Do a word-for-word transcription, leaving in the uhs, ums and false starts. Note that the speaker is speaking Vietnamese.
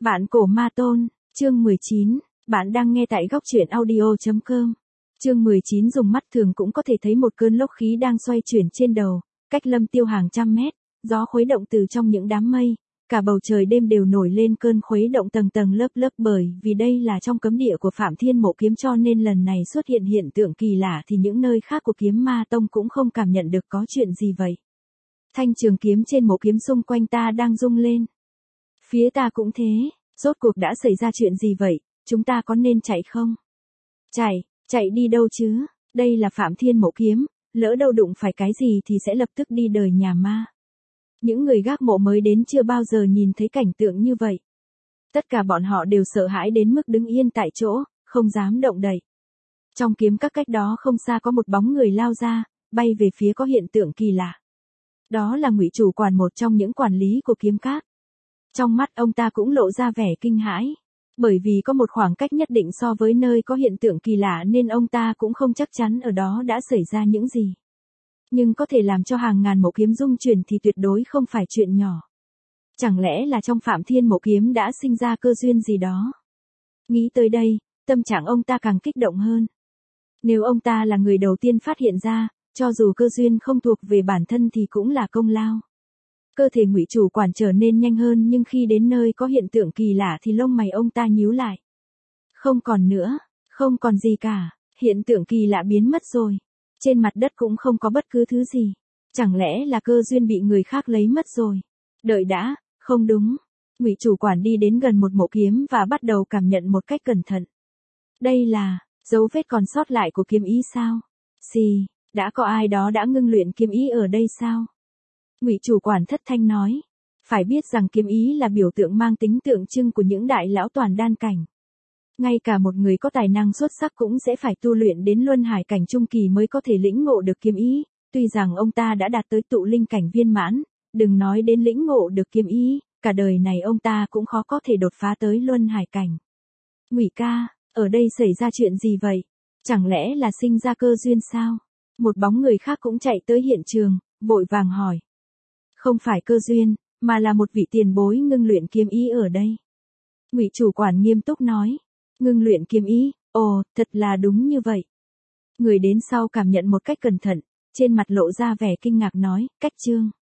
Vạn cổ ma tôn, chương mười chín, bạn đang nghe tại góc truyện audio chấm com. Chương mười chín dùng mắt thường cũng có thể thấy một cơn lốc khí đang xoay chuyển trên đầu, cách Lâm Tiêu hàng trăm mét, gió khuấy động từ trong những đám mây, cả bầu trời đêm đều nổi lên cơn khuấy động tầng tầng lớp lớp bởi vì đây là trong cấm địa của Phạm Thiên Mộ Kiếm cho nên lần này xuất hiện hiện tượng kỳ lạ thì những nơi khác của Kiếm Ma Tông cũng không cảm nhận được có chuyện gì vậy. Thanh trường kiếm trên mộ kiếm xung quanh ta đang rung lên. Phía ta cũng thế, rốt cuộc đã xảy ra chuyện gì vậy, chúng ta có nên chạy không? Chạy, chạy đi đâu chứ, đây là Phạm Thiên Mộ Kiếm, lỡ đâu đụng phải cái gì thì sẽ lập tức đi đời nhà ma. Những người gác mộ mới đến chưa bao giờ nhìn thấy cảnh tượng như vậy. Tất cả bọn họ đều sợ hãi đến mức đứng yên tại chỗ, không dám động đậy. Trong kiếm các cách đó không xa có một bóng người lao ra, bay về phía có hiện tượng kỳ lạ. Đó là Ngụy chủ quản, một trong những quản lý của kiếm các. Trong mắt ông ta cũng lộ ra vẻ kinh hãi. Bởi vì có một khoảng cách nhất định so với nơi có hiện tượng kỳ lạ nên ông ta cũng không chắc chắn ở đó đã xảy ra những gì. Nhưng có thể làm cho hàng ngàn mộ kiếm rung chuyển thì tuyệt đối không phải chuyện nhỏ. Chẳng lẽ là trong Phạm Thiên Mộ Kiếm đã sinh ra cơ duyên gì đó? Nghĩ tới đây, tâm trạng ông ta càng kích động hơn. Nếu ông ta là người đầu tiên phát hiện ra, cho dù cơ duyên không thuộc về bản thân thì cũng là công lao. Cơ thể Ngụy chủ quản trở nên nhanh hơn nhưng khi đến nơi có hiện tượng kỳ lạ thì lông mày ông ta nhíu lại. Không còn nữa, không còn gì cả, hiện tượng kỳ lạ biến mất rồi. Trên mặt đất cũng không có bất cứ thứ gì. Chẳng lẽ là cơ duyên bị người khác lấy mất rồi? Đợi đã, không đúng. Ngụy chủ quản đi đến gần một mộ kiếm và bắt đầu cảm nhận một cách cẩn thận. Đây là dấu vết còn sót lại của kiếm ý sao? Xì, đã có ai đó đã ngưng luyện kiếm ý ở đây sao? Ngụy chủ quản thất thanh nói. Phải biết rằng kiếm ý là biểu tượng mang tính tượng trưng của những đại lão toàn đan cảnh. Ngay cả một người có tài năng xuất sắc cũng sẽ phải tu luyện đến luân hải cảnh trung kỳ mới có thể lĩnh ngộ được kiếm ý, tuy rằng ông ta đã đạt tới tụ linh cảnh viên mãn, đừng nói đến lĩnh ngộ được kiếm ý, cả đời này ông ta cũng khó có thể đột phá tới luân hải cảnh. Ngụy ca, ở đây xảy ra chuyện gì vậy? Chẳng lẽ là sinh ra cơ duyên sao? Một bóng người khác cũng chạy tới hiện trường, vội vàng hỏi. Không phải cơ duyên, mà là một vị tiền bối ngưng luyện kiếm ý ở đây. Ngụy chủ quản nghiêm túc nói. Ngưng luyện kiếm ý, ồ, thật là đúng như vậy. Người đến sau cảm nhận một cách cẩn thận, trên mặt lộ ra vẻ kinh ngạc nói, Cách Trương.